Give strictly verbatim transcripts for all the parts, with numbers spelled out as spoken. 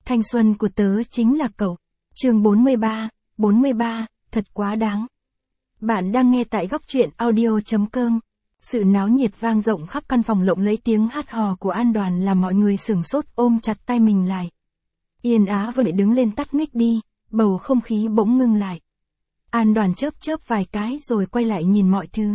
Thanh xuân của tớ chính là cậu. Chương bốn mươi ba, bốn mươi ba, thật quá đáng. Bạn đang nghe tại góc truyện audio.com. Sự náo nhiệt vang rộng khắp căn phòng lộng lẫy, tiếng hát hò của An Đoàn làm mọi người sửng sốt ôm chặt tay mình lại. Yên Á vừa để đứng lên tắt mic đi, bầu không khí bỗng ngưng lại. An Đoàn chớp chớp vài cái rồi quay lại nhìn mọi thứ.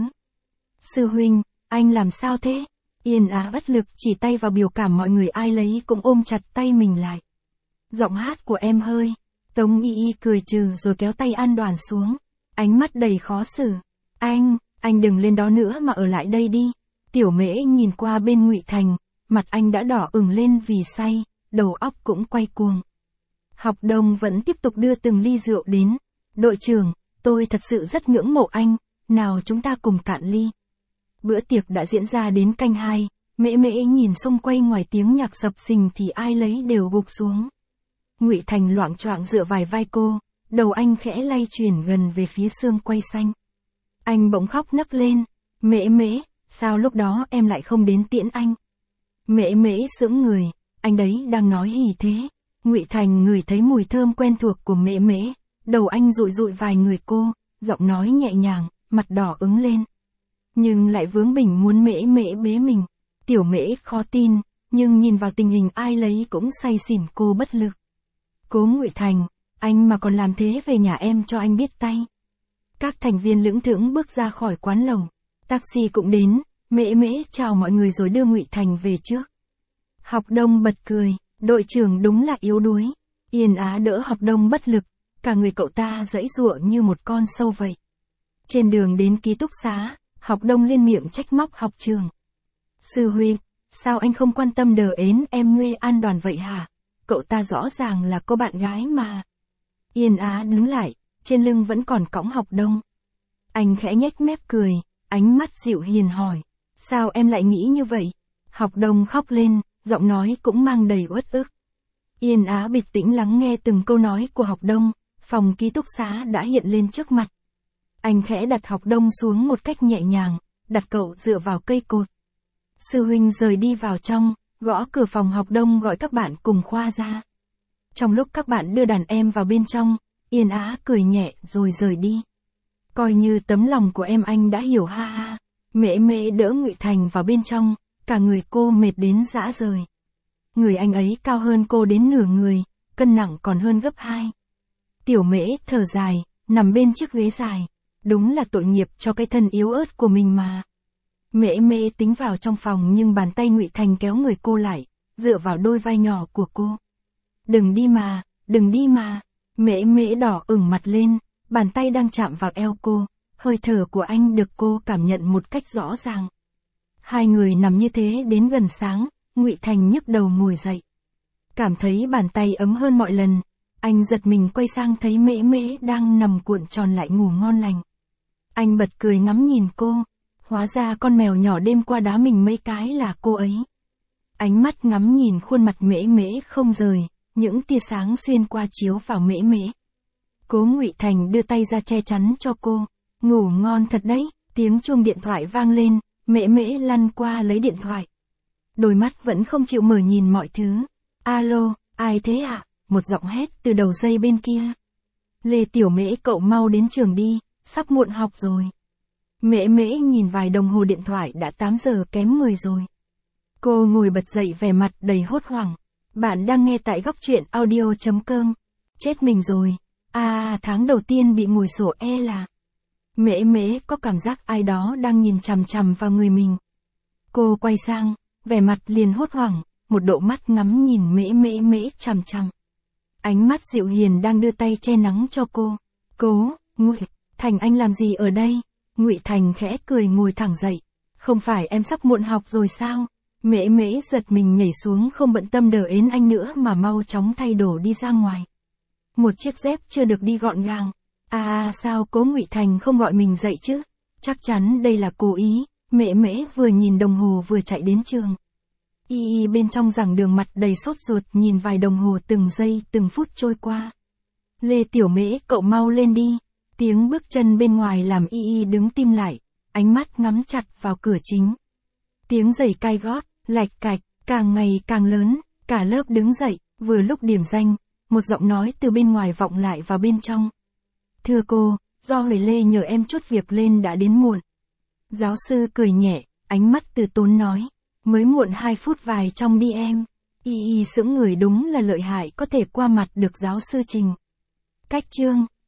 Sư huynh, anh làm sao thế? Yên Á bất lực chỉ tay vào biểu cảm mọi người, ai lấy cũng ôm chặt tay mình lại. Giọng hát của em hơi. Tống Y Y cười trừ rồi kéo tay An Đoàn xuống. Ánh mắt đầy khó xử. Anh, anh đừng lên đó nữa mà ở lại đây đi. Tiểu Mễ nhìn qua bên Ngụy Thành, mặt anh đã đỏ ửng lên vì say, đầu óc cũng quay cuồng. Học Đông vẫn tiếp tục đưa từng ly rượu đến. Đội trưởng, tôi thật sự rất ngưỡng mộ anh, nào chúng ta cùng cạn ly. Bữa tiệc đã diễn ra đến canh hai, Mễ Mễ nhìn xung quanh, ngoài tiếng nhạc sập sình thì ai lấy đều gục xuống. Ngụy Thành loạng choạng dựa vài vai cô, đầu anh khẽ lay chuyển gần về phía xương quay xanh. Anh bỗng khóc nấc lên. Mễ Mễ, sao lúc đó em lại không đến tiễn anh? Mễ Mễ sững người, anh đấy đang nói hỉ thế. Ngụy Thành ngửi thấy mùi thơm quen thuộc của Mễ Mễ, đầu anh dụi dụi vài người cô, giọng nói nhẹ nhàng, mặt đỏ ửng lên. Nhưng lại vướng bỉnh muốn Mễ Mễ bế mình. Tiểu Mễ khó tin, nhưng nhìn vào tình hình ai lấy cũng say xỉn, cô bất lực. Cố Ngụy Thành, anh mà còn làm thế về nhà em cho anh biết tay. Các thành viên lững thững bước ra khỏi quán lẩu. Taxi cũng đến, Mễ Mễ chào mọi người rồi đưa Ngụy Thành về trước. Học Đông bật cười, đội trưởng đúng là yếu đuối. Yên Á đỡ Học Đông bất lực, cả người cậu ta giãy giụa như một con sâu vậy. Trên đường đến ký túc xá, Học Đông liên miệng trách móc học trường. Sư huynh, sao anh không quan tâm đờ ến em Nguê An Đoàn vậy hả? Cậu ta rõ ràng là cô bạn gái mà. Yên Á đứng lại, trên lưng vẫn còn cõng Học Đông. Anh khẽ nhếch mép cười, ánh mắt dịu hiền hỏi. Sao em lại nghĩ như vậy? Học Đông khóc lên, giọng nói cũng mang đầy uất ức. Yên Á bình tĩnh lắng nghe từng câu nói của Học Đông, phòng ký túc xá đã hiện lên trước mặt. Anh khẽ đặt Học Đông xuống một cách nhẹ nhàng, đặt cậu dựa vào cây cột. Sư huynh rời đi vào trong, gõ cửa phòng Học Đông gọi các bạn cùng khoa ra. Trong lúc các bạn đưa đàn em vào bên trong, Yên Á cười nhẹ rồi rời đi. Coi như tấm lòng của em anh đã hiểu, ha ha. Mễ Mễ đỡ Ngụy Thành vào bên trong, cả người cô mệt đến rã rời. Người anh ấy cao hơn cô đến nửa người, cân nặng còn hơn gấp hai. Tiểu Mễ thở dài, nằm bên chiếc ghế dài. Đúng là tội nghiệp cho cái thân yếu ớt của mình mà. Mễ Mễ tính vào trong phòng nhưng bàn tay Ngụy Thành kéo người cô lại, dựa vào đôi vai nhỏ của cô. Đừng đi mà, đừng đi mà. Mễ Mễ đỏ ửng mặt lên, bàn tay đang chạm vào eo cô, hơi thở của anh được cô cảm nhận một cách rõ ràng. Hai người nằm như thế đến gần sáng, Ngụy Thành nhức đầu ngồi dậy. Cảm thấy bàn tay ấm hơn mọi lần, anh giật mình quay sang thấy Mễ Mễ đang nằm cuộn tròn lại ngủ ngon lành. Anh bật cười ngắm nhìn cô, hóa ra con mèo nhỏ đêm qua đá mình mấy cái là cô ấy. Ánh mắt ngắm nhìn khuôn mặt Mễ Mễ không rời, những tia sáng xuyên qua chiếu vào Mễ Mễ. Cố Ngụy Thành đưa tay ra che chắn cho cô. Ngủ ngon thật đấy. Tiếng chuông điện thoại vang lên, Mễ Mễ lăn qua lấy điện thoại. Đôi mắt vẫn không chịu mở nhìn mọi thứ. Alo, ai thế ạ? À? Một giọng hét từ đầu dây bên kia. Lê Tiểu Mễ, cậu mau đến trường đi, sắp muộn học rồi. Mễ Mễ nhìn vài đồng hồ điện thoại, đã tám giờ kém mười rồi. Cô ngồi bật dậy vẻ mặt đầy hốt hoảng. Bạn đang nghe tại góc truyện audio.com. Chết mình rồi. À, tháng đầu tiên bị ngồi sổ e là. Mễ Mễ có cảm giác ai đó đang nhìn chằm chằm vào người mình. Cô quay sang, vẻ mặt liền hốt hoảng, một độ mắt ngắm nhìn Mễ Mễ Mễ chằm chằm. Ánh mắt dịu hiền đang đưa tay che nắng cho cô. Cố, Ngụy Thành, anh làm gì ở đây? Ngụy Thành khẽ cười ngồi thẳng dậy. Không phải em sắp muộn học rồi sao? Mễ Mễ giật mình nhảy xuống, không bận tâm đờ ến anh nữa mà mau chóng thay đồ đi ra ngoài. Một chiếc dép chưa được đi gọn gàng. À, sao Cố Ngụy Thành không gọi mình dậy chứ? Chắc chắn đây là cố ý. Mễ Mễ vừa nhìn đồng hồ vừa chạy đến trường. Y Y bên trong giảng đường mặt đầy sốt ruột nhìn vài đồng hồ, từng giây từng phút trôi qua. Lê Tiểu Mễ, cậu mau lên đi. Tiếng bước chân bên ngoài làm Y Y đứng tim lại, ánh mắt ngắm chặt vào cửa chính. Tiếng giày cai gót, lạch cạch, càng ngày càng lớn, cả lớp đứng dậy, Vừa lúc điểm danh, một giọng nói từ bên ngoài vọng lại vào bên trong. Thưa cô, do Huệ Lê nhờ em chút việc lên đã đến muộn. Giáo sư cười nhẹ, ánh mắt từ tốn nói. Mới muộn hai phút vài trong đi em. Y y sững người đúng là lợi hại có thể qua mặt được giáo sư Trình. Cách chương